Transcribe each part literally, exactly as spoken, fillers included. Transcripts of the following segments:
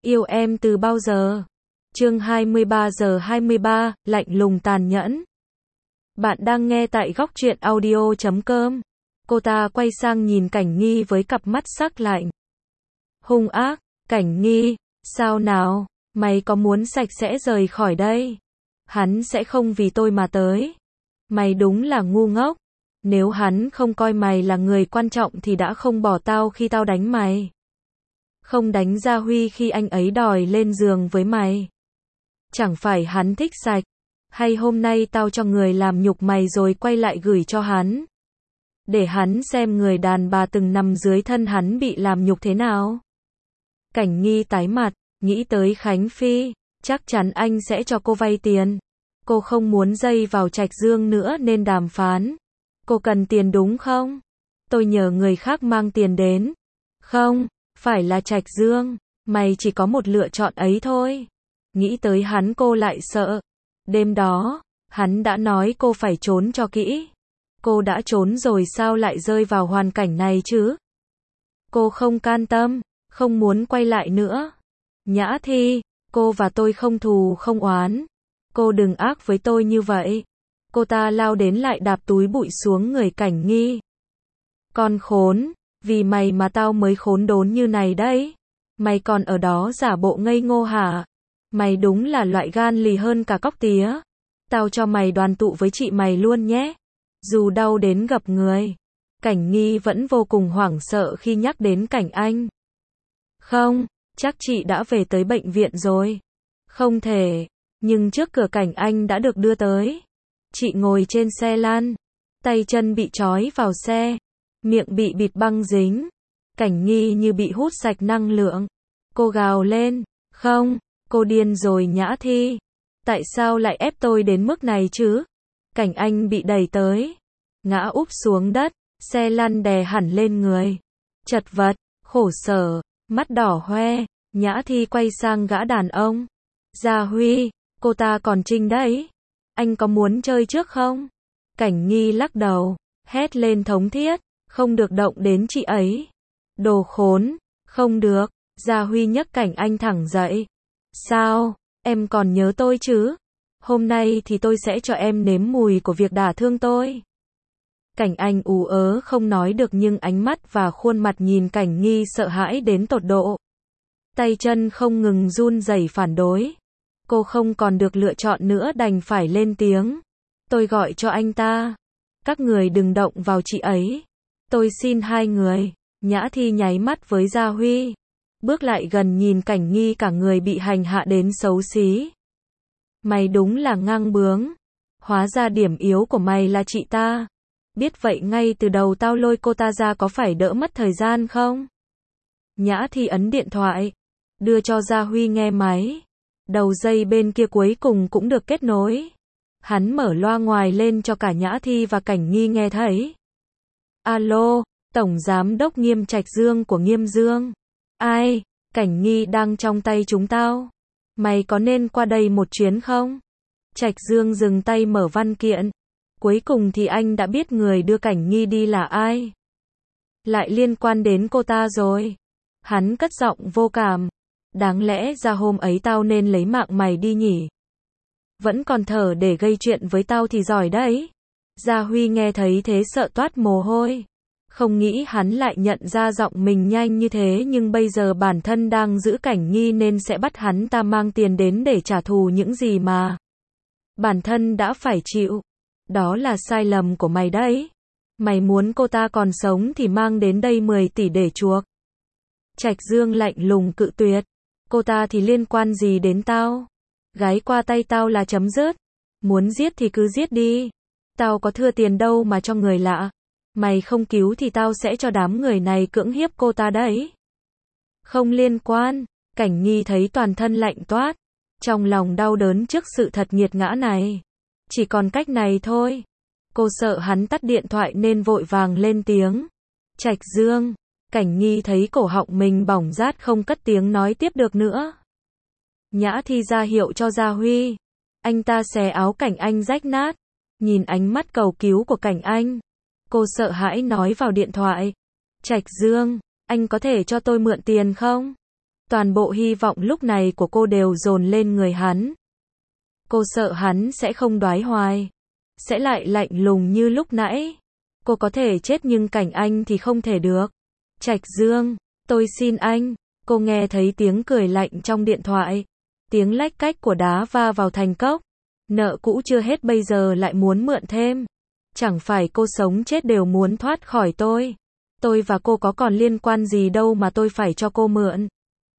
Yêu em từ bao giờ? Chương hai mươi ba giờ hai mươi ba, lạnh lùng tàn nhẫn. Bạn đang nghe tại góc truyện audio chấm com. Cô ta quay sang nhìn Cảnh Nghi với cặp mắt sắc lạnh. Hung ác, Cảnh Nghi, sao nào, mày có muốn sạch sẽ rời khỏi đây? Hắn sẽ không vì tôi mà tới. Mày đúng là ngu ngốc. Nếu hắn không coi mày là người quan trọng thì đã không bỏ tao khi tao đánh mày. Không đánh Gia Huy khi anh ấy đòi lên giường với mày. Chẳng phải hắn thích sạch. Hay hôm nay tao cho người làm nhục mày rồi quay lại gửi cho hắn. Để hắn xem người đàn bà từng nằm dưới thân hắn bị làm nhục thế nào. Cảnh Nghi tái mặt, nghĩ tới Khánh Phi. Chắc chắn anh sẽ cho cô vay tiền. Cô không muốn dây vào Trạch Dương nữa nên đàm phán. Cô cần tiền đúng không? Tôi nhờ người khác mang tiền đến. Không, phải là Trạch Dương. Mày chỉ có một lựa chọn ấy thôi. Nghĩ tới hắn cô lại sợ. Đêm đó, hắn đã nói cô phải trốn cho kỹ. Cô đã trốn rồi sao lại rơi vào hoàn cảnh này chứ? Cô không can tâm, không muốn quay lại nữa. Nhã Thi, cô và tôi không thù không oán. Cô đừng ác với tôi như vậy. Cô ta lao đến lại đạp túi bụi xuống người Cảnh Nghi. Con khốn, vì mày mà tao mới khốn đốn như này đấy. Mày còn ở đó giả bộ ngây ngô hả? Mày đúng là loại gan lì hơn cả cóc tía. Tao cho mày đoàn tụ với chị mày luôn nhé. Dù đau đến gặp người. Cảnh Nghi vẫn vô cùng hoảng sợ khi nhắc đến Cảnh Anh. Không, chắc chị đã về tới bệnh viện rồi. Không thể, nhưng trước cửa Cảnh Anh đã được đưa tới. Chị ngồi trên xe lăn, tay chân bị trói vào xe, miệng bị bịt băng dính. Cảnh Nghi như bị hút sạch năng lượng. Cô gào lên, không, cô điên rồi Nhã Thi. Tại sao lại ép tôi đến mức này chứ? Cảnh Anh bị đẩy tới, ngã úp xuống đất, xe lăn đè hẳn lên người. Chật vật, khổ sở, mắt đỏ hoe, Nhã Thi quay sang gã đàn ông. Gia Huy, cô ta còn trinh đấy. Anh có muốn chơi trước không? Cảnh Nghi lắc đầu, hét lên thống thiết, không được động đến chị ấy. Đồ khốn, không được. Gia Huy nhấc Cảnh Anh thẳng dậy. Sao, em còn nhớ tôi chứ? Hôm nay thì tôi sẽ cho em nếm mùi của việc đả thương tôi. Cảnh Anh ú ớ không nói được nhưng ánh mắt và khuôn mặt nhìn Cảnh Nghi sợ hãi đến tột độ. Tay chân không ngừng run rẩy phản đối. Cô không còn được lựa chọn nữa đành phải lên tiếng. Tôi gọi cho anh ta. Các người đừng động vào chị ấy. Tôi xin hai người. Nhã Thi nháy mắt với Gia Huy. Bước lại gần nhìn Cảnh Nghi cả người bị hành hạ đến xấu xí. Mày đúng là ngang bướng. Hóa ra điểm yếu của mày là chị ta. Biết vậy ngay từ đầu tao lôi cô ta ra có phải đỡ mất thời gian không? Nhã Thi ấn điện thoại. Đưa cho Gia Huy nghe máy. Đầu dây bên kia cuối cùng cũng được kết nối. Hắn mở loa ngoài lên cho cả Nhã Thi và Cảnh Nghi nghe thấy. Alo, Tổng Giám đốc Nghiêm Trạch Dương của Nghiêm Dương. Ai? Cảnh Nghi đang trong tay chúng tao. Mày có nên qua đây một chuyến không? Trạch Dương dừng tay mở văn kiện. Cuối cùng thì anh đã biết người đưa Cảnh Nghi đi là ai. Lại liên quan đến cô ta rồi. Hắn cất giọng vô cảm. Đáng lẽ ra hôm ấy tao nên lấy mạng mày đi nhỉ. Vẫn còn thở để gây chuyện với tao thì giỏi đấy. Gia Huy nghe thấy thế sợ toát mồ hôi. Không nghĩ hắn lại nhận ra giọng mình nhanh như thế nhưng bây giờ bản thân đang giữ Cảnh Nghi nên sẽ bắt hắn ta mang tiền đến để trả thù những gì mà bản thân đã phải chịu. Đó là sai lầm của mày đấy. Mày muốn cô ta còn sống thì mang đến đây mười tỷ để chuộc. Trạch Dương lạnh lùng cự tuyệt. Cô ta thì liên quan gì đến tao? Gái qua tay tao là chấm dứt. Muốn giết thì cứ giết đi. Tao có thừa tiền đâu mà cho người lạ. Mày không cứu thì tao sẽ cho đám người này cưỡng hiếp cô ta đấy. Không liên quan. Cảnh Nghi thấy toàn thân lạnh toát. Trong lòng đau đớn trước sự thật nghiệt ngã này. Chỉ còn cách này thôi. Cô sợ hắn tắt điện thoại nên vội vàng lên tiếng. Trạch Dương. Cảnh Nghi thấy cổ họng mình bỏng rát không cất tiếng nói tiếp được nữa. Nhã Thi ra hiệu cho Gia Huy. Anh ta xé áo Cảnh Anh rách nát. Nhìn ánh mắt cầu cứu của Cảnh Anh. Cô sợ hãi nói vào điện thoại. Trạch Dương, anh có thể cho tôi mượn tiền không? Toàn bộ hy vọng lúc này của cô đều dồn lên người hắn. Cô sợ hắn sẽ không đoái hoài, sẽ lại lạnh lùng như lúc nãy. Cô có thể chết nhưng Cảnh Anh thì không thể được. Trạch Dương, tôi xin anh. Cô nghe thấy tiếng cười lạnh trong điện thoại. Tiếng lách cách của đá va vào thành cốc. Nợ cũ chưa hết bây giờ lại muốn mượn thêm. Chẳng phải cô sống chết đều muốn thoát khỏi tôi. Tôi và cô có còn liên quan gì đâu mà tôi phải cho cô mượn.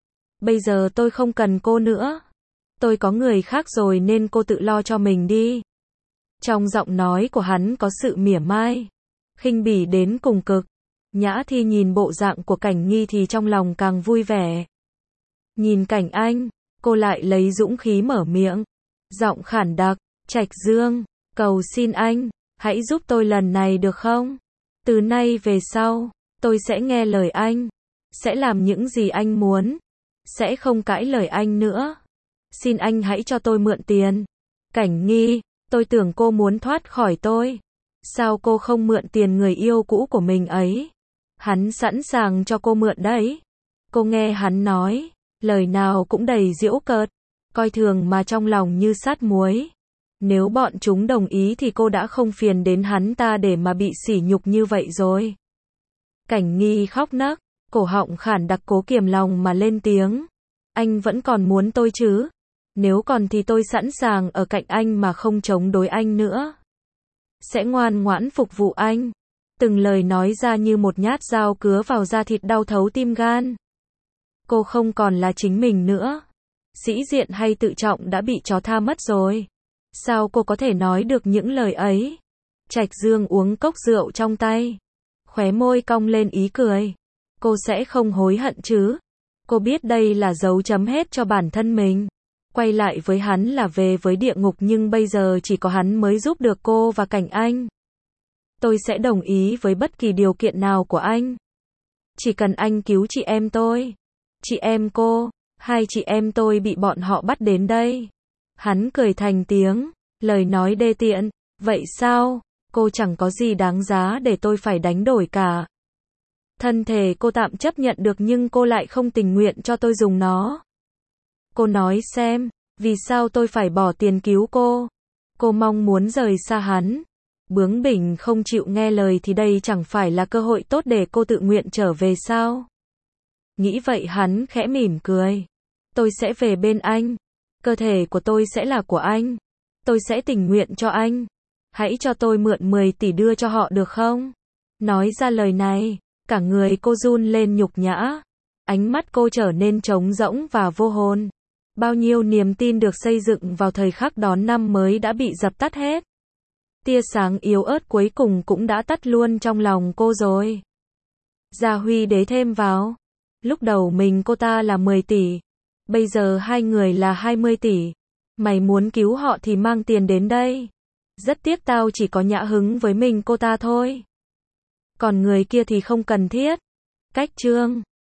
Bây giờ tôi không cần cô nữa. Tôi có người khác rồi nên cô tự lo cho mình đi. Trong giọng nói của hắn có sự mỉa mai, khinh bỉ đến cùng cực. Nhã Thi nhìn bộ dạng của Cảnh Nghi thì trong lòng càng vui vẻ. Nhìn Cảnh Anh, cô lại lấy dũng khí mở miệng. Giọng khản đặc, Trạch Dương, cầu xin anh, hãy giúp tôi lần này được không? Từ nay về sau, tôi sẽ nghe lời anh, sẽ làm những gì anh muốn, sẽ không cãi lời anh nữa. Xin anh hãy cho tôi mượn tiền. Cảnh Nghi, tôi tưởng cô muốn thoát khỏi tôi. Sao cô không mượn tiền người yêu cũ của mình ấy? Hắn sẵn sàng cho cô mượn đấy. Cô nghe hắn nói, lời nào cũng đầy giễu cợt, coi thường mà trong lòng như sát muối. Nếu bọn chúng đồng ý thì cô đã không phiền đến hắn ta để mà bị sỉ nhục như vậy rồi. Cảnh Nghi khóc nấc, cổ họng khản đặc cố kiềm lòng mà lên tiếng. Anh vẫn còn muốn tôi chứ? Nếu còn thì tôi sẵn sàng ở cạnh anh mà không chống đối anh nữa. Sẽ ngoan ngoãn phục vụ anh. Từng lời nói ra như một nhát dao cứa vào da thịt đau thấu tim gan. Cô không còn là chính mình nữa. Sĩ diện hay tự trọng đã bị chó tha mất rồi. Sao cô có thể nói được những lời ấy? Trạch Dương uống cốc rượu trong tay, khóe môi cong lên ý cười. Cô sẽ không hối hận chứ? Cô biết đây là dấu chấm hết cho bản thân mình. Quay lại với hắn là về với địa ngục nhưng bây giờ chỉ có hắn mới giúp được cô và Cảnh Anh. Tôi sẽ đồng ý với bất kỳ điều kiện nào của anh. Chỉ cần anh cứu chị em tôi. Chị em cô, hai chị em tôi bị bọn họ bắt đến đây. Hắn cười thành tiếng, lời nói đê tiện. Vậy sao? Cô chẳng có gì đáng giá để tôi phải đánh đổi cả. Thân thể cô tạm chấp nhận được nhưng cô lại không tình nguyện cho tôi dùng nó. Cô nói xem, vì sao tôi phải bỏ tiền cứu cô? Cô mong muốn rời xa hắn. Bướng bỉnh không chịu nghe lời thì đây chẳng phải là cơ hội tốt để cô tự nguyện trở về sao? Nghĩ vậy hắn khẽ mỉm cười. Tôi sẽ về bên anh. Cơ thể của tôi sẽ là của anh. Tôi sẽ tình nguyện cho anh. Hãy cho tôi mượn mười tỷ đưa cho họ được không? Nói ra lời này, cả người cô run lên nhục nhã. Ánh mắt cô trở nên trống rỗng và vô hồn. Bao nhiêu niềm tin được xây dựng vào thời khắc đón năm mới đã bị dập tắt hết. Tia sáng yếu ớt cuối cùng cũng đã tắt luôn trong lòng cô rồi. Gia Huy Đế thêm vào. Lúc đầu mình cô ta là mười tỷ. Bây giờ hai người là hai mươi tỷ. Mày muốn cứu họ thì mang tiền đến đây. Rất tiếc tao chỉ có nhã hứng với mình cô ta thôi. Còn người kia thì không cần thiết. Cách chương